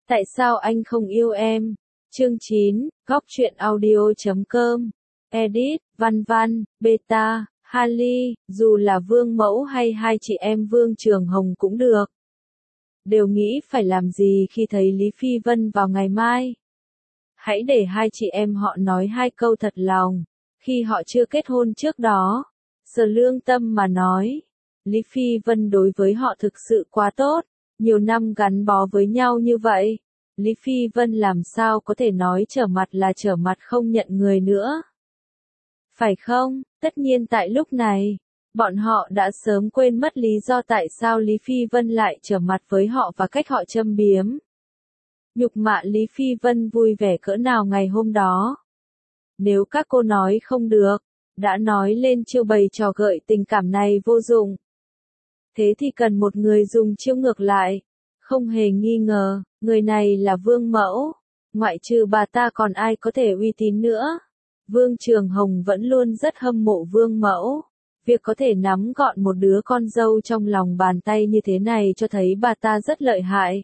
Tại sao anh không yêu em? Chương 9, Góc truyện audio.com. Edit, Văn Văn, Beta, Harley, dù là Vương Mẫu hay hai chị em Vương Trường Hồng cũng được. Đều nghĩ phải làm gì khi thấy Lý Phi Vân vào ngày mai. Hãy để hai chị em họ nói hai câu thật lòng, khi họ chưa kết hôn trước đó. Giờ lương tâm mà nói, Lý Phi Vân đối với họ thực sự quá tốt, nhiều năm gắn bó với nhau như vậy. Lý Phi Vân làm sao có thể nói trở mặt là trở mặt không nhận người nữa. Phải không? Tất nhiên tại lúc này, bọn họ đã sớm quên mất lý do tại sao Lý Phi Vân lại trở mặt với họ và cách họ châm biếm. Nhục mạ Lý Phi Vân vui vẻ cỡ nào ngày hôm đó. Nếu các cô nói không được, đã nói lên chiêu bày trò gợi tình cảm này vô dụng. Thế thì cần một người dùng chiêu ngược lại. Không hề nghi ngờ, người này là Vương Mẫu. Ngoại trừ bà ta còn ai có thể uy tín nữa. Vương Trường Hồng vẫn luôn rất hâm mộ Vương Mẫu. Việc có thể nắm gọn một đứa con dâu trong lòng bàn tay như thế này cho thấy bà ta rất lợi hại.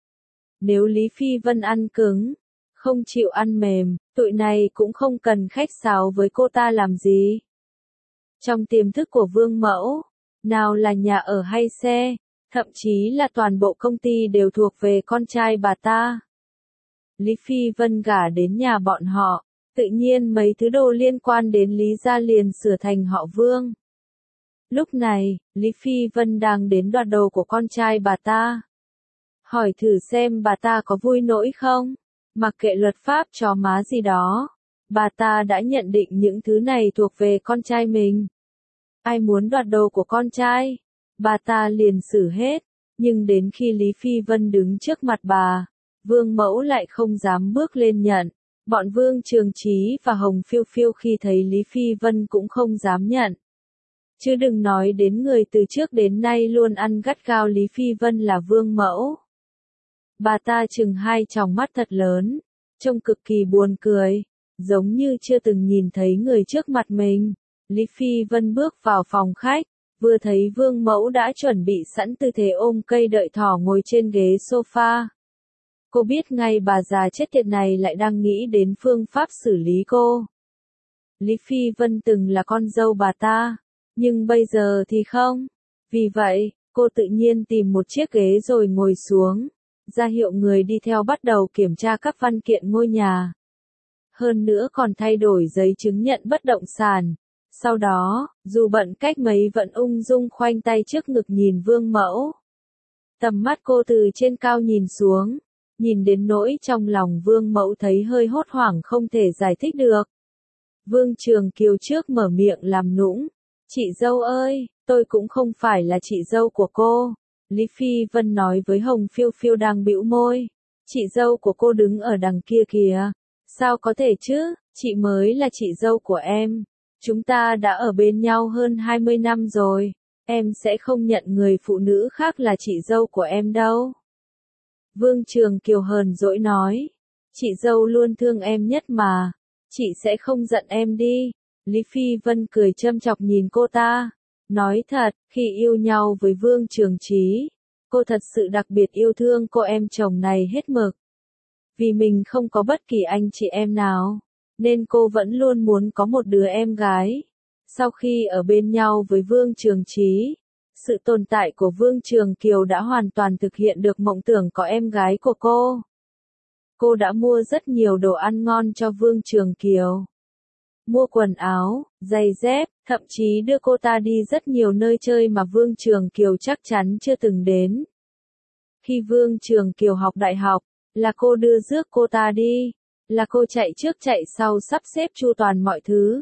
Nếu Lý Phi Vân ăn cứng, không chịu ăn mềm, tụi này cũng không cần khách sáo với cô ta làm gì. Trong tiềm thức của Vương Mẫu, nào là nhà ở hay xe, thậm chí là toàn bộ công ty đều thuộc về con trai bà ta. Lý Phi Vân gả đến nhà bọn họ, tự nhiên mấy thứ đồ liên quan đến Lý gia liền sửa thành họ Vương. Lúc này, Lý Phi Vân đang đến đoạt đồ của con trai bà ta. Hỏi thử xem bà ta có vui nỗi không? Mặc kệ luật pháp chó má gì đó, bà ta đã nhận định những thứ này thuộc về con trai mình. Ai muốn đoạt đồ của con trai, bà ta liền xử hết. Nhưng đến khi Lý Phi Vân đứng trước mặt bà, Vương Mẫu lại không dám bước lên nhận. Bọn Vương Trường Chí và Hồng Phiêu Phiêu khi thấy Lý Phi Vân cũng không dám nhận. Chứ đừng nói đến người từ trước đến nay luôn ăn gắt gao Lý Phi Vân là Vương Mẫu. Bà ta trừng hai tròng mắt thật lớn, trông cực kỳ buồn cười, giống như chưa từng nhìn thấy người trước mặt mình. Lý Phi Vân bước vào phòng khách, vừa thấy Vương Mẫu đã chuẩn bị sẵn tư thế ôm cây đợi thỏ ngồi trên ghế sofa. Cô biết ngay bà già chết tiệt này lại đang nghĩ đến phương pháp xử lý cô. Lý Phi Vân từng là con dâu bà ta, nhưng bây giờ thì không. Vì vậy, cô tự nhiên tìm một chiếc ghế rồi ngồi xuống, ra hiệu người đi theo bắt đầu kiểm tra các văn kiện ngôi nhà. Hơn nữa còn thay đổi giấy chứng nhận bất động sản. Sau đó, dù bận cách mấy vẫn ung dung khoanh tay trước ngực nhìn Vương Mẫu. Tầm mắt cô từ trên cao nhìn xuống, nhìn đến nỗi trong lòng Vương Mẫu thấy hơi hốt hoảng không thể giải thích được. Vương Trường Kiều trước mở miệng làm nũng. Chị dâu ơi, tôi cũng không phải là chị dâu của cô. Lý Phi Vân nói với Hồng Phiêu Phiêu đang bĩu môi. Chị dâu của cô đứng ở đằng kia kìa. Sao có thể chứ, chị mới là chị dâu của em. Chúng ta đã ở bên nhau hơn 20 năm rồi. Em sẽ không nhận người phụ nữ khác là chị dâu của em đâu. Vương Trường Kiều hờn dỗi nói. Chị dâu luôn thương em nhất mà. Chị sẽ không giận em đi. Lý Phi Vân cười châm chọc nhìn cô ta. Nói thật, khi yêu nhau với Vương Trường Chí, cô thật sự đặc biệt yêu thương cô em chồng này hết mực. Vì mình không có bất kỳ anh chị em nào, nên cô vẫn luôn muốn có một đứa em gái. Sau khi ở bên nhau với Vương Trường Chí, sự tồn tại của Vương Trường Kiều đã hoàn toàn thực hiện được mộng tưởng có em gái của cô. Cô đã mua rất nhiều đồ ăn ngon cho Vương Trường Kiều. Mua quần áo, giày dép, thậm chí đưa cô ta đi rất nhiều nơi chơi mà Vương Trường Kiều chắc chắn chưa từng đến. Khi Vương Trường Kiều học đại học, là cô đưa rước cô ta đi, là cô chạy trước chạy sau sắp xếp chu toàn mọi thứ.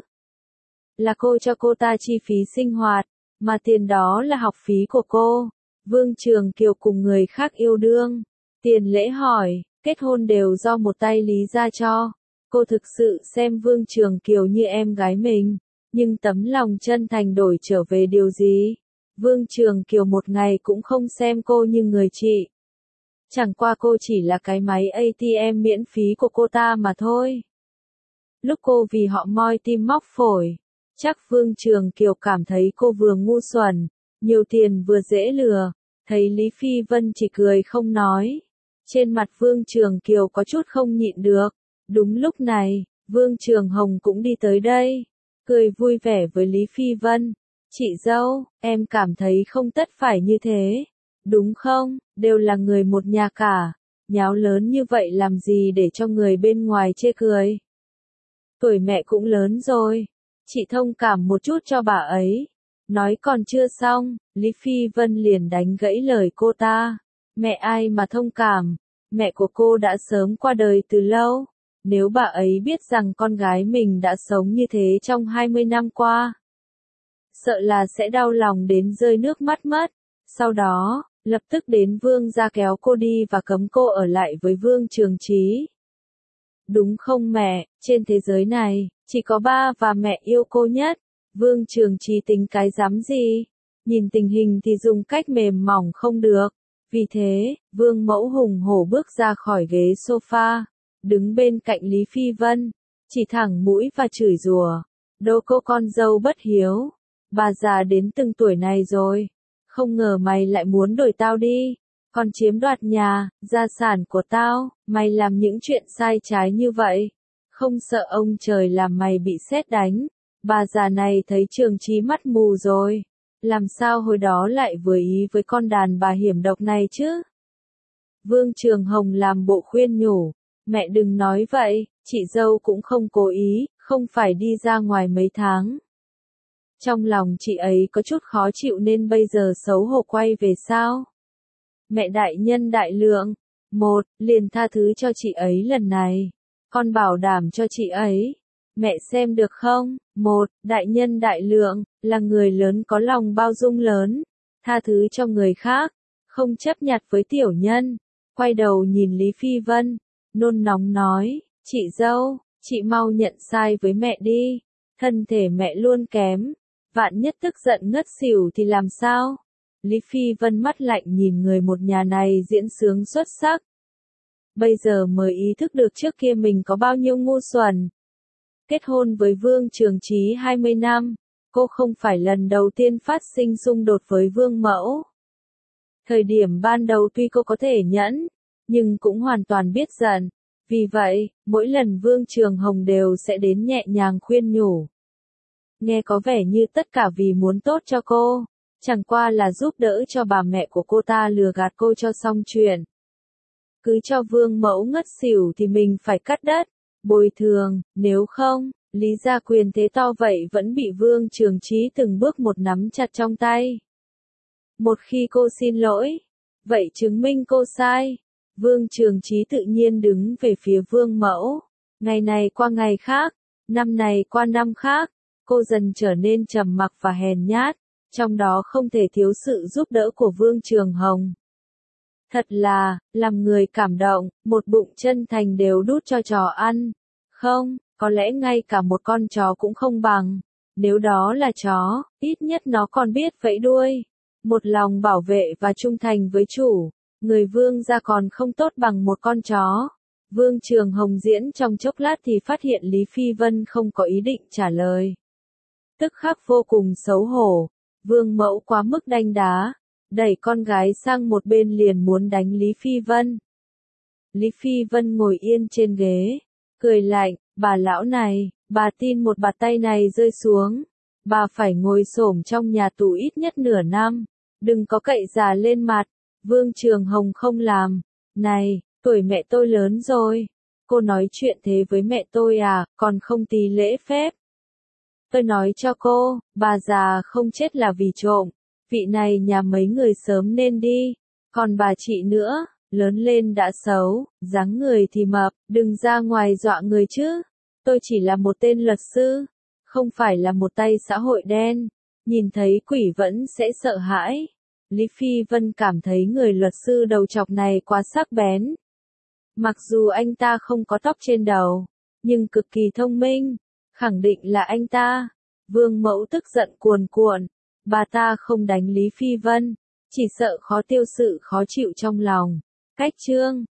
Là cô cho cô ta chi phí sinh hoạt, mà tiền đó là học phí của cô. Vương Trường Kiều cùng người khác yêu đương, tiền lễ hỏi, kết hôn đều do một tay Lý gia cho. Cô thực sự xem Vương Trường Kiều như em gái mình, nhưng tấm lòng chân thành đổi trở về điều gì? Vương Trường Kiều một ngày cũng không xem cô như người chị. Chẳng qua cô chỉ là cái máy ATM miễn phí của cô ta mà thôi. Lúc cô vì họ moi tim móc phổi, chắc Vương Trường Kiều cảm thấy cô vừa ngu xuẩn, nhiều tiền vừa dễ lừa, thấy Lý Phi Vân chỉ cười không nói. Trên mặt Vương Trường Kiều có chút không nhịn được. Đúng lúc này, Vương Trường Hồng cũng đi tới đây, cười vui vẻ với Lý Phi Vân. Chị dâu, em cảm thấy không tất phải như thế, đúng không? Đều là người một nhà cả, nháo lớn như vậy làm gì để cho người bên ngoài chê cười. Tuổi mẹ cũng lớn rồi, chị thông cảm một chút cho bà ấy. Nói còn chưa xong, Lý Phi Vân liền đánh gãy lời cô ta. Mẹ ai mà thông cảm, mẹ của cô đã sớm qua đời từ lâu. Nếu bà ấy biết rằng con gái mình đã sống như thế trong 20 năm qua, sợ là sẽ đau lòng đến rơi nước mắt mất. Sau đó, lập tức đến Vương gia kéo cô đi và cấm cô ở lại với Vương Trường Chí. Đúng không mẹ, trên thế giới này, chỉ có ba và mẹ yêu cô nhất. Vương Trường Chí tính cái dám gì? Nhìn tình hình thì dùng cách mềm mỏng không được. Vì thế, Vương Mẫu hùng hổ bước ra khỏi ghế sofa, đứng bên cạnh Lý Phi Vân, chỉ thẳng mũi và chửi rủa. Đồ cô con dâu bất hiếu, bà già đến từng tuổi này rồi, không ngờ mày lại muốn đuổi tao đi, còn chiếm đoạt nhà, gia sản của tao, mày làm những chuyện sai trái như vậy, không sợ ông trời làm mày bị sét đánh. Bà già này thấy Trường Chí mắt mù rồi, làm sao hồi đó lại vừa ý với con đàn bà hiểm độc này chứ? Vương Trường Hồng làm bộ khuyên nhủ, mẹ đừng nói vậy, chị dâu cũng không cố ý, không phải đi ra ngoài mấy tháng. Trong lòng chị ấy có chút khó chịu nên bây giờ xấu hổ quay về sao? Mẹ đại nhân đại lượng, liền tha thứ cho chị ấy lần này. Con bảo đảm cho chị ấy. Mẹ xem được không? Đại nhân đại lượng, là người lớn có lòng bao dung lớn, tha thứ cho người khác, không chấp nhặt với tiểu nhân. Quay đầu nhìn Lý Phi Vân, nôn nóng nói, chị dâu, chị mau nhận sai với mẹ đi, thân thể mẹ luôn kém, vạn nhất tức giận ngất xỉu thì làm sao? Lý Phi Vân mắt lạnh nhìn người một nhà này diễn sướng xuất sắc. Bây giờ mới ý thức được trước kia mình có bao nhiêu ngu xuẩn. Kết hôn với Vương Trường Chí 20 năm, cô không phải lần đầu tiên phát sinh xung đột với Vương Mẫu. Thời điểm ban đầu tuy cô có thể nhẫn, nhưng cũng hoàn toàn biết giận. Vì vậy, mỗi lần Vương Trường Hồng đều sẽ đến nhẹ nhàng khuyên nhủ. Nghe có vẻ như tất cả vì muốn tốt cho cô, chẳng qua là giúp đỡ cho bà mẹ của cô ta lừa gạt cô cho xong chuyện. Cứ cho Vương Mẫu ngất xỉu thì mình phải cắt đất, bồi thường, nếu không, Lý gia quyền thế to vậy vẫn bị Vương Trường Chí từng bước một nắm chặt trong tay. Một khi cô xin lỗi, vậy chứng minh cô sai. Vương Trường Chí tự nhiên đứng về phía Vương Mẫu. Ngày này qua ngày khác, năm này qua năm khác, cô dần trở nên trầm mặc và hèn nhát, trong đó không thể thiếu sự giúp đỡ của Vương Trường Hồng. Thật là, làm người cảm động, một bụng chân thành đều đút cho chó ăn. Không, có lẽ ngay cả một con chó cũng không bằng. Nếu đó là chó, ít nhất nó còn biết vẫy đuôi. Một lòng bảo vệ và trung thành với chủ. Người Vương gia còn không tốt bằng một con chó. Vương Trường Hồng diễn trong chốc lát thì phát hiện Lý Phi Vân không có ý định trả lời. Tức khắc vô cùng xấu hổ. Vương Mẫu quá mức đanh đá, đẩy con gái sang một bên liền muốn đánh Lý Phi Vân. Lý Phi Vân ngồi yên trên ghế, cười lạnh, bà lão này, bà tin một bạt tay này rơi xuống, bà phải ngồi xổm trong nhà tù ít nhất nửa năm, đừng có cậy già lên mặt. Vương Trường Hồng không làm. Này, tuổi mẹ tôi lớn rồi, cô nói chuyện thế với mẹ tôi à, còn không tí lễ phép. Tôi nói cho cô, bà già không chết là vì trộm, vị này nhà mấy người sớm nên đi, còn bà chị nữa, lớn lên đã xấu, dáng người thì mập, đừng ra ngoài dọa người chứ. Tôi chỉ là một tên luật sư, không phải là một tay xã hội đen, nhìn thấy quỷ vẫn sẽ sợ hãi. Lý Phi Vân cảm thấy người luật sư đầu chọc này quá sắc bén. Mặc dù anh ta không có tóc trên đầu, nhưng cực kỳ thông minh, khẳng định là anh ta. Vương Mẫu tức giận cuồn cuộn, bà ta không đánh Lý Phi Vân, chỉ sợ khó tiêu sự khó chịu trong lòng. Cách chương